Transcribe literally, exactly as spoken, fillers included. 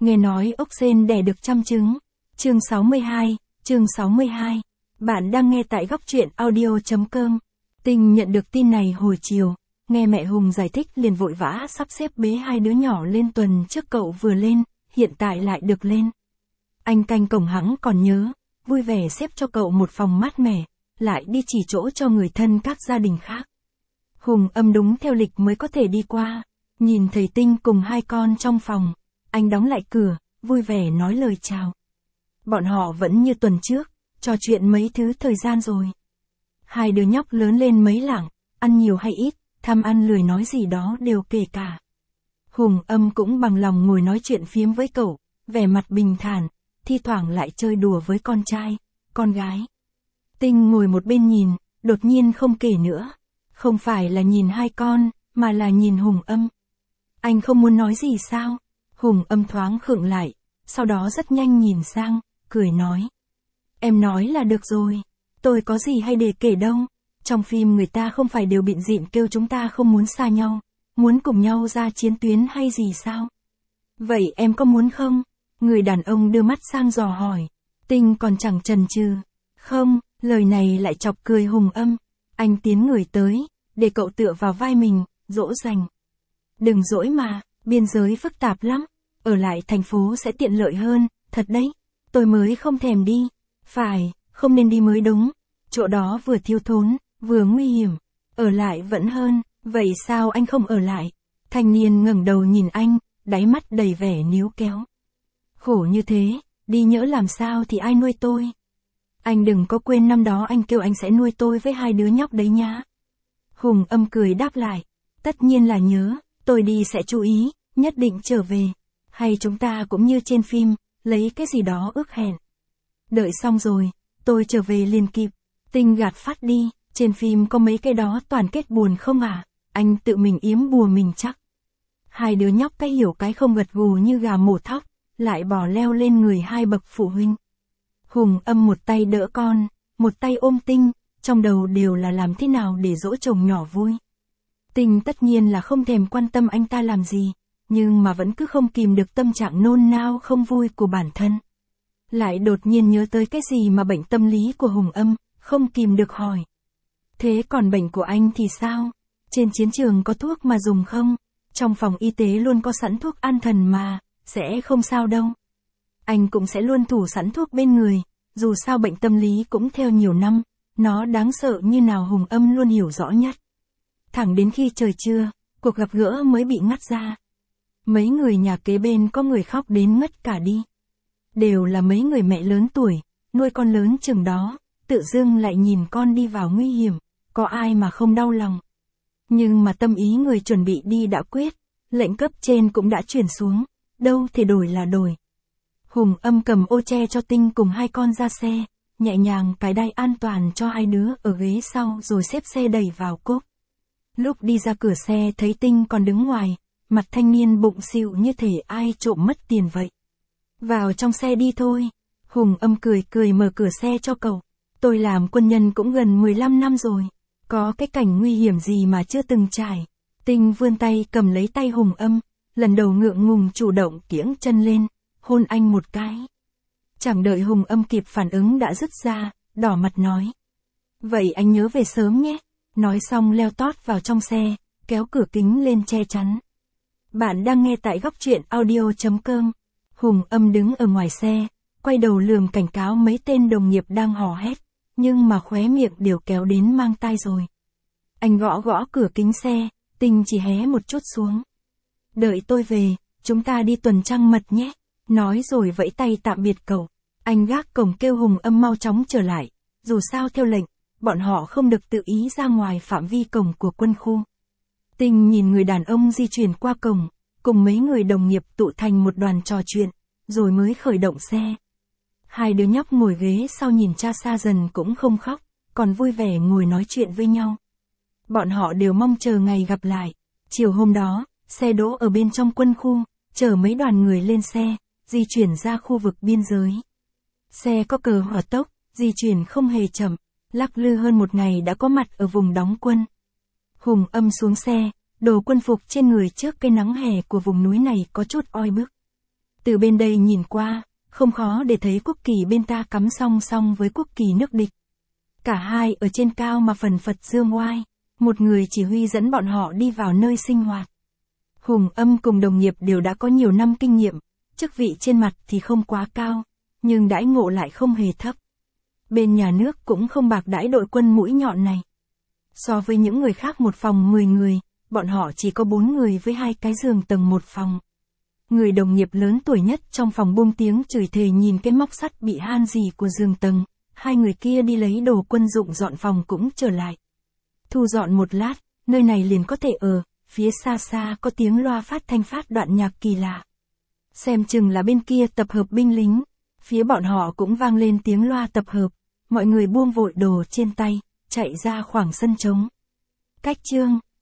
Nghe nói ốc sên đẻ được trăm trứng. Chương sáu mươi hai, chương sáu mươi hai. Bạn đang nghe tại góc truyện audio.com. Tinh nhận được tin này hồi chiều, nghe mẹ Hùng giải thích liền vội vã sắp xếp bế hai đứa nhỏ lên tuần trước cậu vừa lên, hiện tại lại được lên. Anh canh cổng hẵng còn nhớ, vui vẻ xếp cho cậu một phòng mát mẻ, lại đi chỉ chỗ cho người thân các gia đình khác. Hùng Âm đúng theo lịch mới có thể đi qua, nhìn thấy Tinh cùng hai con trong phòng, anh đóng lại cửa, vui vẻ nói lời chào. Bọn họ vẫn như tuần trước, trò chuyện mấy thứ thời gian rồi. Hai đứa nhóc lớn lên mấy lạng, ăn nhiều hay ít, tham ăn lười nói gì đó đều kể cả. Hùng Âm cũng bằng lòng ngồi nói chuyện phiếm với cậu, vẻ mặt bình thản, thi thoảng lại chơi đùa với con trai, con gái. Tinh ngồi một bên nhìn, đột nhiên không kể nữa. Không phải là nhìn hai con, mà là nhìn Hùng Âm. Anh không muốn nói gì sao? Hùng Âm thoáng khựng lại, sau đó rất nhanh nhìn sang, cười nói. Em nói là được rồi, tôi có gì hay để kể đâu. Trong phim người ta không phải đều bịn dịn kêu chúng ta không muốn xa nhau, muốn cùng nhau ra chiến tuyến hay gì sao? Vậy em có muốn không? Người đàn ông đưa mắt sang dò hỏi. Tinh còn chẳng chần chừ. Không, lời này lại chọc cười Hùng Âm. Anh tiến người tới, để cậu tựa vào vai mình, dỗ dành. Đừng dỗi mà, biên giới phức tạp lắm, ở lại thành phố sẽ tiện lợi hơn, thật đấy, tôi mới không thèm đi. Phải, không nên đi mới đúng, chỗ đó vừa thiếu thốn, vừa nguy hiểm, ở lại vẫn hơn, vậy sao anh không ở lại? Thanh niên ngẩng đầu nhìn anh, đáy mắt đầy vẻ níu kéo. Khổ như thế, đi nhỡ làm sao thì ai nuôi tôi? Anh đừng có quên năm đó anh kêu anh sẽ nuôi tôi với hai đứa nhóc đấy nhá. Hùng Âm cười đáp lại, tất nhiên là nhớ, tôi đi sẽ chú ý, nhất định trở về. Hay chúng ta cũng như trên phim, lấy cái gì đó ước hẹn. Đợi xong rồi, tôi trở về liền kịp. Tinh gạt phát đi, trên phim có mấy cái đó toàn kết buồn không à? Anh tự mình yếm bùa mình chắc. Hai đứa nhóc cái hiểu cái không gật gù như gà mổ thóc, lại bò leo lên người hai bậc phụ huynh. Hùng Âm một tay đỡ con, một tay ôm Tinh, trong đầu đều là làm thế nào để dỗ chồng nhỏ vui. Tinh tất nhiên là không thèm quan tâm anh ta làm gì, nhưng mà vẫn cứ không kìm được tâm trạng nôn nao không vui của bản thân. Lại đột nhiên nhớ tới cái gì mà bệnh tâm lý của Hùng Âm, không kìm được hỏi. Thế còn bệnh của anh thì sao? Trên chiến trường có thuốc mà dùng không? Trong phòng y tế luôn có sẵn thuốc an thần mà, sẽ không sao đâu. Anh cũng sẽ luôn thủ sẵn thuốc bên người, dù sao bệnh tâm lý cũng theo nhiều năm, nó đáng sợ như nào Hùng Âm luôn hiểu rõ nhất. Thẳng đến khi trời trưa, cuộc gặp gỡ mới bị ngắt ra. Mấy người nhà kế bên có người khóc đến ngất cả đi. Đều là mấy người mẹ lớn tuổi, nuôi con lớn chừng đó, tự dưng lại nhìn con đi vào nguy hiểm, có ai mà không đau lòng. Nhưng mà tâm ý người chuẩn bị đi đã quyết, lệnh cấp trên cũng đã chuyển xuống, đâu thể đổi là đổi. Hùng Âm cầm ô che cho Tinh cùng hai con ra xe, nhẹ nhàng cài đai an toàn cho hai đứa ở ghế sau rồi xếp xe đẩy vào cốp. Lúc đi ra cửa xe thấy Tinh còn đứng ngoài, mặt thanh niên bụng xịu như thể ai trộm mất tiền vậy. Vào trong xe đi thôi. Hùng Âm cười cười mở cửa xe cho cậu. Tôi làm quân nhân cũng gần mười lăm năm rồi. Có cái cảnh nguy hiểm gì mà chưa từng trải. Tinh vươn tay cầm lấy tay Hùng Âm, lần đầu ngượng ngùng chủ động kiễng chân lên, hôn anh một cái. Chẳng đợi Hùng Âm kịp phản ứng đã dứt ra, đỏ mặt nói. Vậy anh nhớ về sớm nhé. Nói xong leo tót vào trong xe, kéo cửa kính lên che chắn. Bạn đang nghe tại góc truyện audio.com. Hùng Âm đứng ở ngoài xe, quay đầu lườm cảnh cáo mấy tên đồng nghiệp đang hò hét, nhưng mà khóe miệng đều kéo đến mang tai rồi. Anh gõ gõ cửa kính xe, Tinh chỉ hé một chút xuống. Đợi tôi về, chúng ta đi tuần trăng mật nhé. Nói rồi vẫy tay tạm biệt cậu. Anh gác cổng kêu Hùng Âm mau chóng trở lại, dù sao theo lệnh, bọn họ không được tự ý ra ngoài phạm vi cổng của quân khu. Tinh nhìn người đàn ông di chuyển qua cổng, cùng mấy người đồng nghiệp tụ thành một đoàn trò chuyện, rồi mới khởi động xe. Hai đứa nhóc ngồi ghế sau nhìn cha xa dần cũng không khóc, còn vui vẻ ngồi nói chuyện với nhau. Bọn họ đều mong chờ ngày gặp lại. Chiều hôm đó, xe đỗ ở bên trong quân khu, chở mấy đoàn người lên xe, di chuyển ra khu vực biên giới. Xe có cờ hỏa tốc, di chuyển không hề chậm, lắc lư hơn một ngày đã có mặt ở vùng đóng quân. Hùng Âm xuống xe, đồ quân phục trên người trước cái nắng hè của vùng núi này có chút oi bức. Từ bên đây nhìn qua, không khó để thấy quốc kỳ bên ta cắm song song với quốc kỳ nước địch. Cả hai ở trên cao mà phần phật dương oai, một người chỉ huy dẫn bọn họ đi vào nơi sinh hoạt. Hùng Âm cùng đồng nghiệp đều đã có nhiều năm kinh nghiệm, chức vị trên mặt thì không quá cao, nhưng đãi ngộ lại không hề thấp. Bên nhà nước cũng không bạc đãi đội quân mũi nhọn này. So với những người khác một phòng mười người, bọn họ chỉ có bốn người với hai cái giường tầng một phòng. Người đồng nghiệp lớn tuổi nhất trong phòng buông tiếng chửi thề nhìn cái móc sắt bị han gì của giường tầng, hai người kia đi lấy đồ quân dụng dọn phòng cũng trở lại. Thu dọn một lát, nơi này liền có thể ở, phía xa xa có tiếng loa phát thanh phát đoạn nhạc kỳ lạ. Xem chừng là bên kia tập hợp binh lính, phía bọn họ cũng vang lên tiếng loa tập hợp, mọi người buông vội đồ trên tay, chạy ra khoảng sân trống. Cách chương